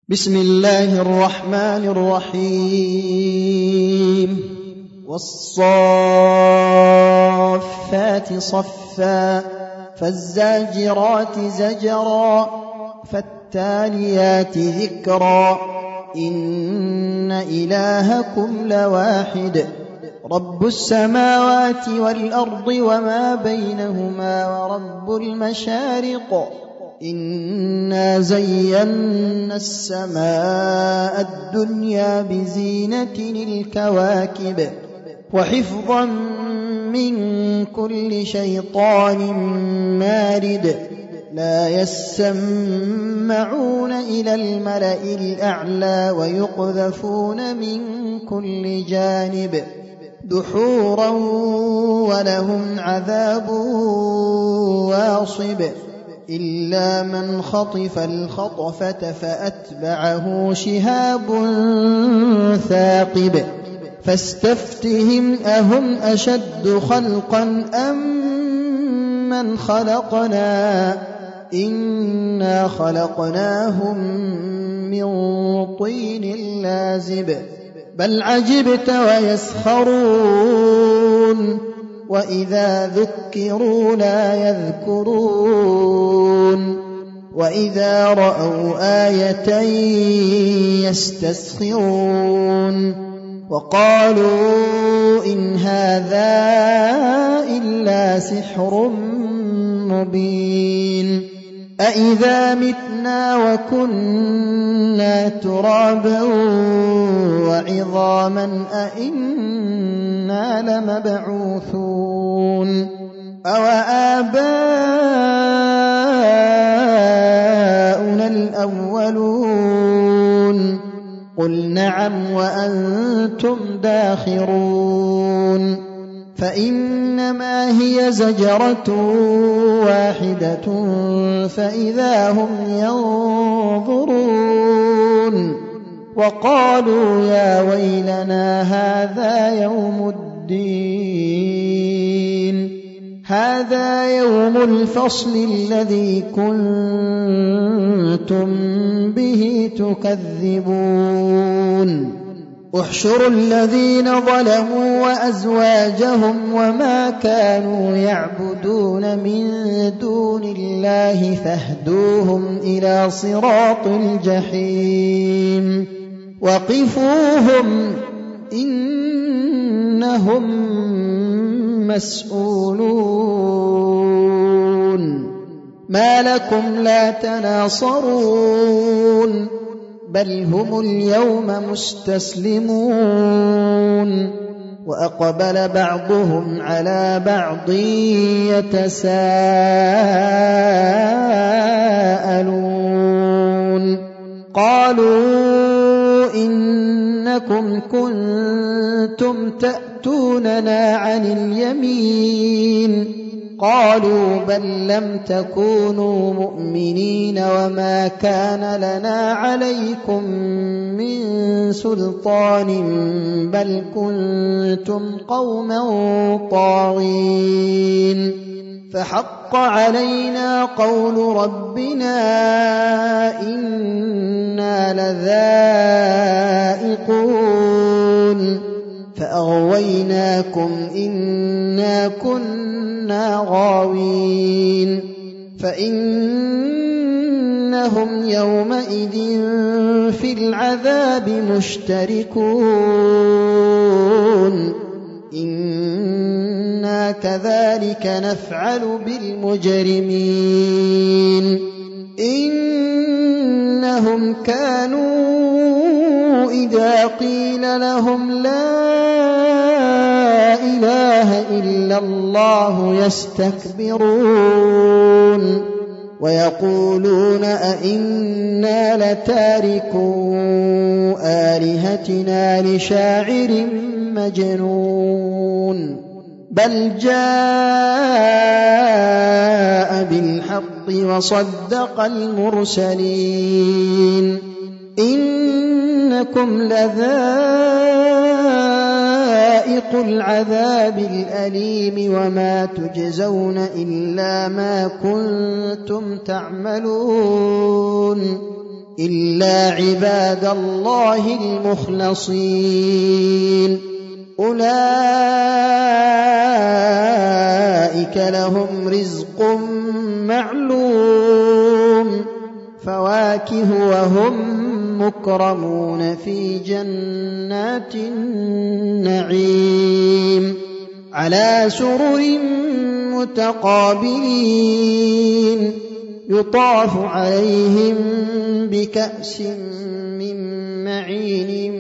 بسم الله الرحمن الرحيم والصافات صفا فالزاجرات زجرا فالتاليات ذكرا إن إلهكم لواحد رب السماوات والأرض وما بينهما ورب المشارق إنا زينا السماء الدنيا بزينة الكواكب وحفظا من كل شيطان مارد لا يسمعون إلى الملأ الأعلى ويقذفون من كل جانب دحورا ولهم عذاب واصب إلا من خطف الخطفة فأتبعه شهاب ثاقب فاستفتهم أهم أشد خلقا أم من خلقنا إنا خلقناهم من طين لازب بل عجبت ويسخرون وإذا ذكروا لا يذكرون وإذا رأوا آية يستسخرون وقالوا إن هذا إلا سحر مبين أإذا متنا وكنا ترابا وعظاما أإنا لمبعوثون أوآباؤنا الأولون قل نعم وأنتم داخرون فإنما هي زجرة واحدة فإذا هم ينظرون وقالوا يا ويلنا هذا يوم الفصل الذي كنتم به تكذبون احشروا الذين ظلموا وأزواجهم وما كانوا يعبدون من دون الله فاهدوهم إلى صراط الجحيم وقفوهم إنهم مسؤولون ما لكم لا تناصرون بل هم اليوم مستسلمون وأقبل بعضهم على بعض يتساءلون قالوا إنكم كنتم تأتوننا عن اليمين قالوا بل لم تكونوا مؤمنين وما كان لنا عليكم من سلطان بل كنتم قوما طاغين فحق علينا قول ربنا إنا لذائقون فأغويناكم إنا كنا غاوين فإنهم يومئذ في العذاب مشتركون إنا كذلك نفعل بالمجرمين إنهم كانوا إذا قيل لهم لا إله إلا الله يستكبرون ويقولون أئنا لتاركو آلهتنا لشاعر مجنون بل جاء بالحق وصدق المرسلين إنكم لذائق العذاب الأليم وما تجزون إلا ما كنتم تعملون إلا عباد الله المخلصين أولئك لهم رزق معلوم فواكه وهم مكرمون في جنات النعيم على سرر متقابلين يطاف عليهم بكأس من معين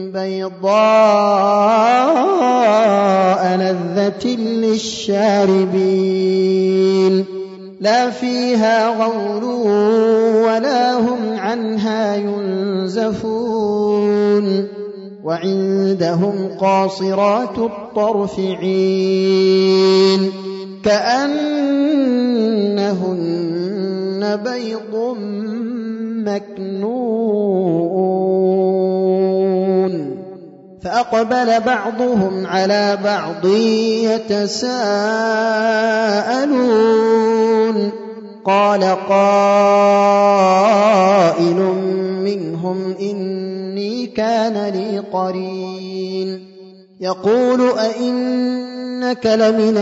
بيضاء لذة للشاربين لا فيها غول ولا هم عنها ينزفون وعندهم قاصرات الطرف عين كأنهن بيض مكنون فأقبل بعضهم على بعض يتساءلون قال قائل منهم إني كان لي قرين يقول أئنك لمن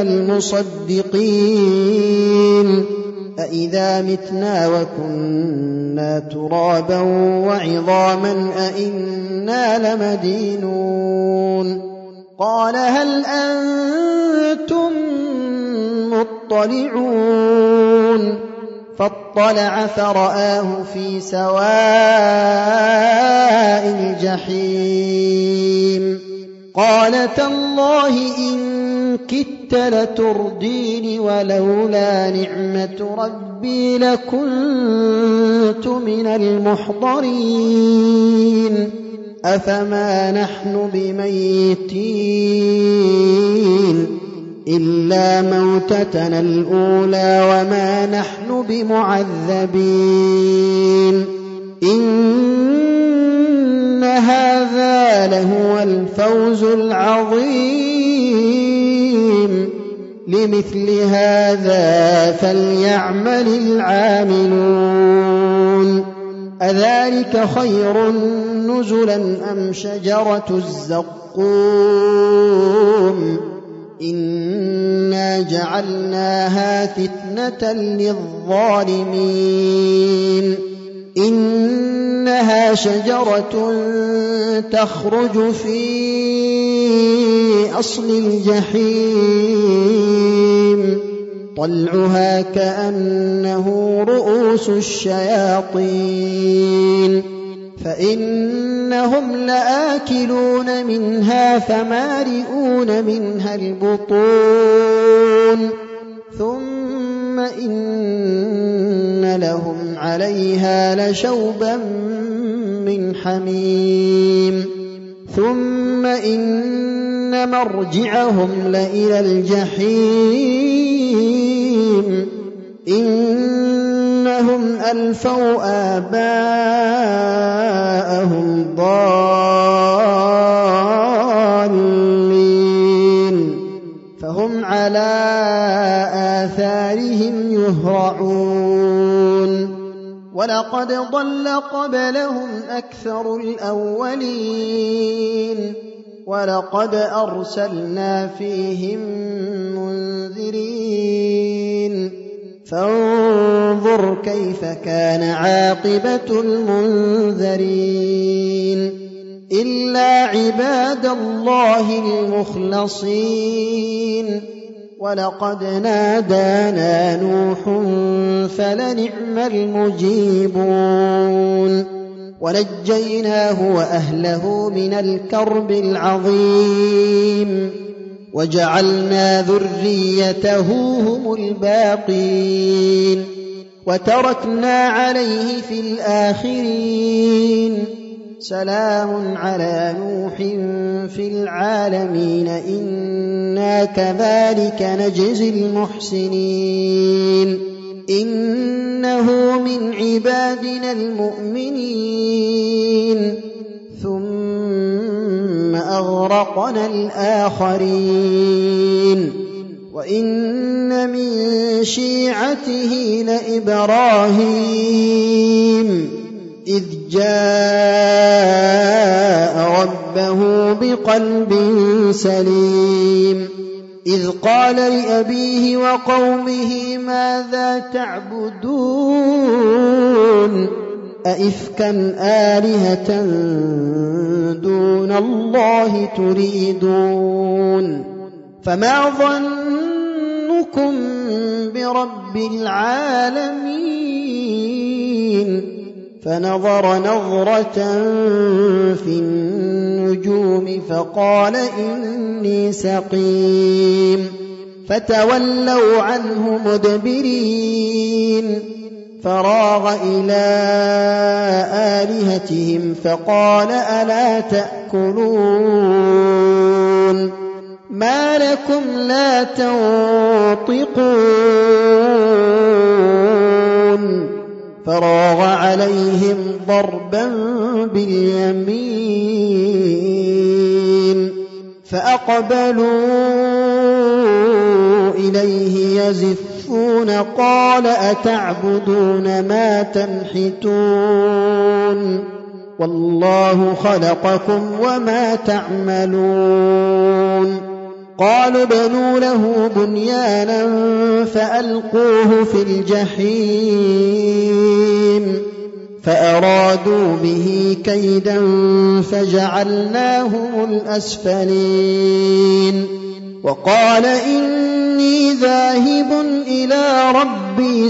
المصدقين أإذا متنا وكنا ترابا وعظاما أئنا لمدينون قال هل أنتم مطلعون فاطلع فرآه في سواء الجحيم قال تالله إن كدت لتردين ولولا نعمة ربي لكنت من المحضرين أفما نحن بميتين إلا موتتنا الأولى وما نحن بمعذبين إن هذا لهو الفوز العظيم لمثل هذا فليعمل العاملون أذلك خير نزلا أم شجرة الزقوم إنا جعلناها فتنة للظالمين إنها شجرة تخرج في أصل الجحيم طلعها كأنه رؤوس الشياطين فإنهم لآكلون منها فمالئون منها البطون ثم إن لهم عليها لشوبا من حميم ثم إن مرجعهم لإلى الجحيم إنهم ألفوا آباءهم ضالين فهم على آثارهم يهرعون ولقد ضل قبلهم أكثر الأولين ولقد أرسلنا فيهم منذرين فانظر كيف كان عاقبة المنذرين إلا عباد الله المخلصين ولقد نادانا نوح فلنعم المجيبون ونجيناه وأهله من الكرب العظيم وجعلنا ذريته هم الباقين وتركنا عليه في الآخرين سلام على نوح في العالمين إنا كذلك نجزي المحسنين إنه من عبادنا المؤمنين ثم أغرقنا الآخرين وإن من شيعته لإبراهيم إذ جاء ربه بقلب سليم إذ قال لأبيه وقومه ماذا تعبدون أئفكا آلهة دون الله تريدون فما ظنكم برب العالمين فنظر نظرة في النجوم فقال إني سقيم فتولوا عنه مدبرين فراغ إلى آلهتهم فقال ألا تأكلون ما لكم لا تنطقون فراغ عليهم ضربا باليمين فأقبلوا إليه يزفون قال أتعبدون ما تنحتون والله خلقكم وما تعملون قالوا بنوا له بنيانا فألقوه في الجحيم فأرادوا به كيدا فجعلناهم الأسفلين وقال إني ذاهب إلى ربي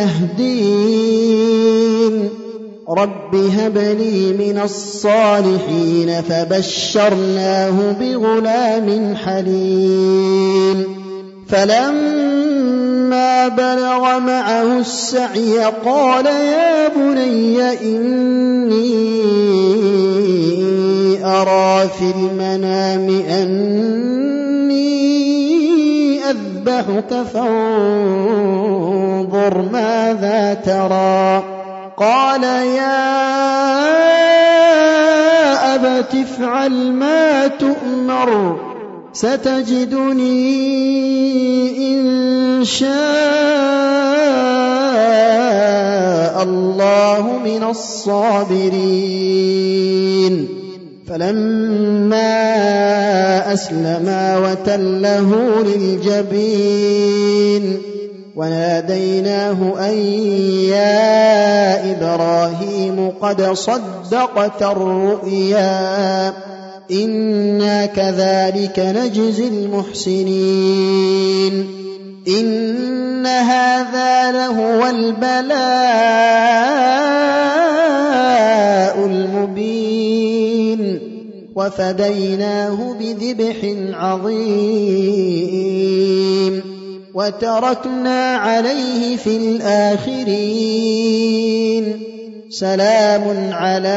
سيهدين رب هب لي من الصالحين فبشرناه بغلام حليم فلما بلغ معه السعي قال يا بني إني أرى في المنام أني أذبحك فانظر ماذا ترى قال يا أبت افعل ما تؤمر ستجدني إن شاء الله من الصابرين فلما أسلما وتله للجبين وناديناه أن يا إبراهيم قد صدقت الرؤيا إنا كذلك نجزي المحسنين إن هذا لهو البلاء المبين وفديناه بذبح عظيم وتركنا عليه في الآخرين سلام على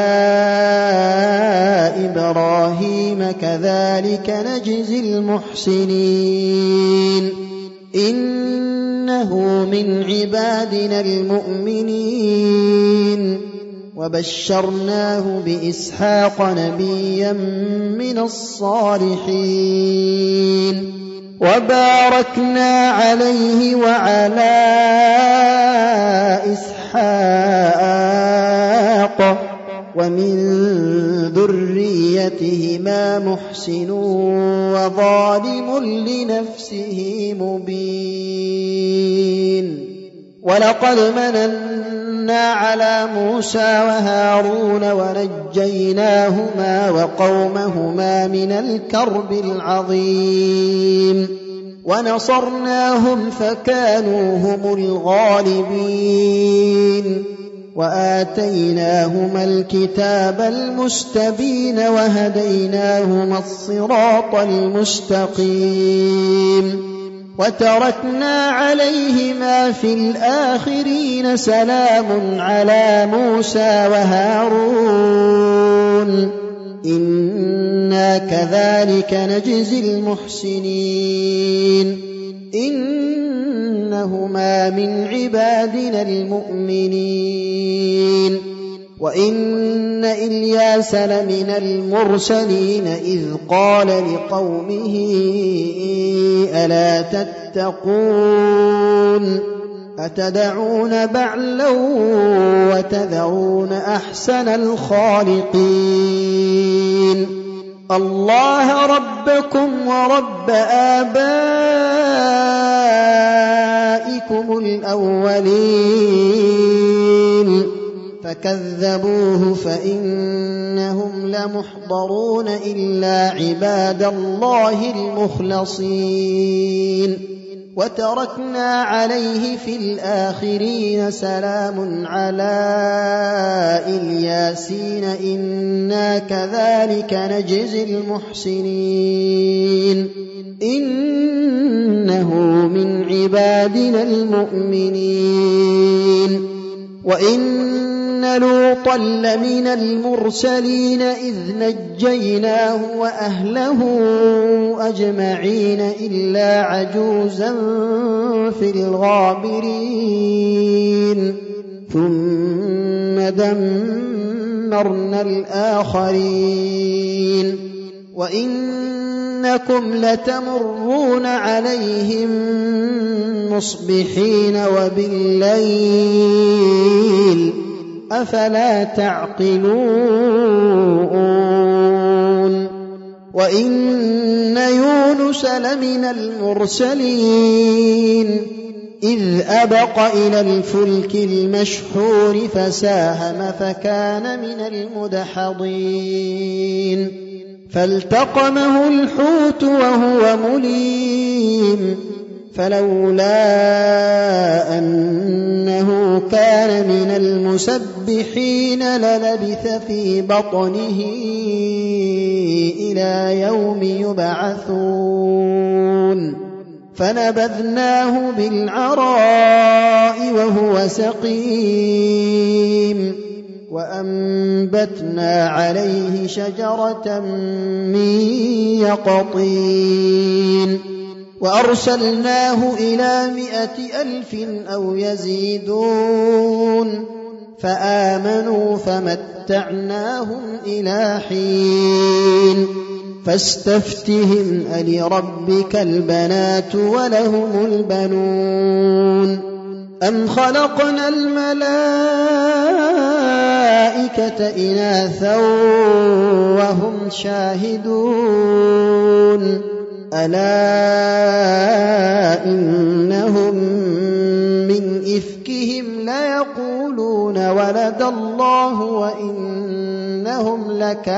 إبراهيم كذلك نجزي المحسنين إنه من عبادنا المؤمنين وبشرناه بإسحاق نبيا من الصالحين وباركنا عليه وعلى إسحاق ومن ذريتهما محسن وظالم لنفسه مبين ولقد مننا على موسى وهارون ونجيناهما وقومهما من الكرب العظيم ونصرناهم فكانوا هم الغالبين وآتيناهما الكتاب المستبين وهديناهما الصراط المستقيم وتركنا عليهما في الآخرين سلام على موسى وهارون إنا كذلك نجزي المحسنين إنهما من عبادنا المؤمنين وإن إلياس لمن المرسلين إذ قال لقومه ألا تتقون أتدعون بعلا وتذرون أحسن الخالقين الله ربكم ورب آبائكم الأولين فكذبوه فإنهم لمحضرون إلا عباد الله المخلصين وتركنا عليه في الآخرين سلام على الياسين إنا كذلك نجزي المحسنين إنه من عبادنا المؤمنين وإن لوطا لمن المرسلين إذ نجيناه وأهله أجمعين إلا عجوزا في الغابرين ثم دمرنا الآخرين وإنكم لتمرون عليهم مصبحين وبالليل أفلا تعقلون وإن يونس لمن المرسلين إذ أبق إلى الفلك المشحون فساهم فكان من المدحضين فالتقمه الحوت وهو مليم فلولا أنه كان من المسبحين للبث في بطنه إلى يوم يبعثون فنبذناه بالعراء وهو سقيم وأنبتنا عليه شجرة من يقطين وأرسلناه إلى 100,000 أو يزيدون فآمنوا فمتعناهم إلى حين فاستفتهم ألربك البنات ولهم البنون أم خلقنا الملائكة إناثا وهم شاهدون ألا إنهم من إفكهم ليقولون ولد الله وإنهم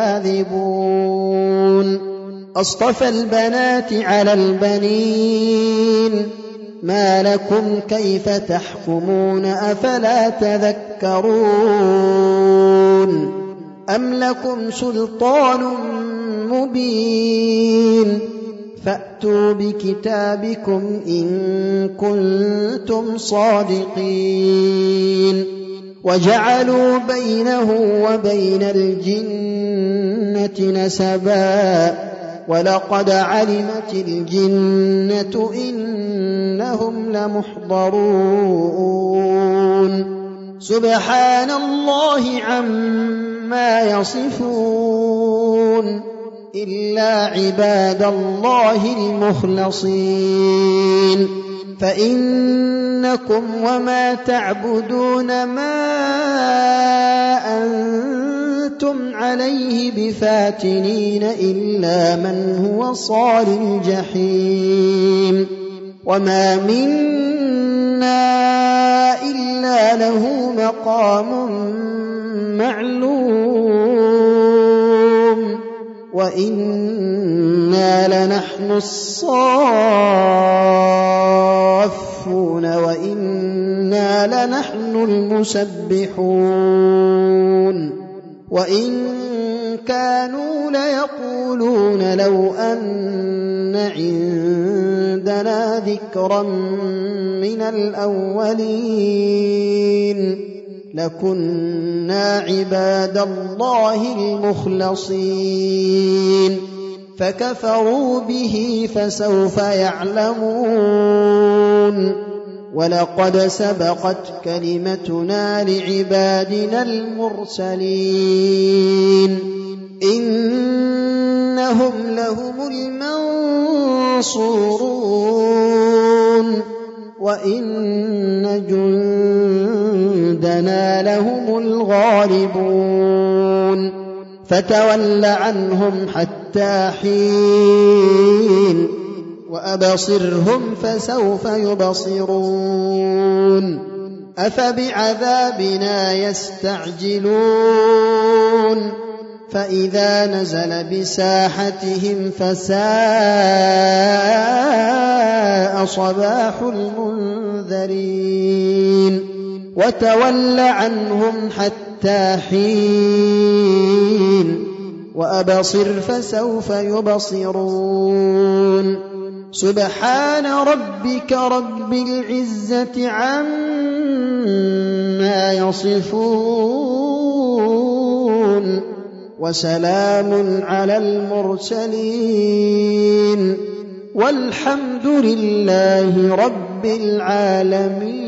لكاذبون أصطفى البنات على البنين ما لكم كيف تحكمون أفلا تذكرون أم لكم سلطان مبين فأتوا بكتابكم إن كنتم صادقين وجعلوا بينه وبين الجنة نسبا ولقد علمت الجنة إنهم لمحضرون سبحان الله عما يصفون إلا عباد الله المخلصين فإنكم وما تعبدون ما أنتم عليه بفاتنين إلا من هو صال الجحيم وما منا إلا له مقام معلوم وإنا لنحن الصافون وإنا لنحن المسبحون وإن كانوا ليقولون لو أن عندنا ذكرا من الأولين لكنا عباد الله المخلصين فكفروا به فسوف يعلمون ولقد سبقت كلمتنا لعبادنا المرسلين إنهم لهم المنصورون وإن فتول عنهم حتى حين وأبصرهم فسوف يبصرون أفبعذابنا يستعجلون فإذا نزل بساحتهم فساء صباح المنذرين وتول عنهم حتى حين وأبصر فسوف يبصرون سبحان ربك رب العزة عما يصفون وسلام على المرسلين والحمد لله رب العالمين.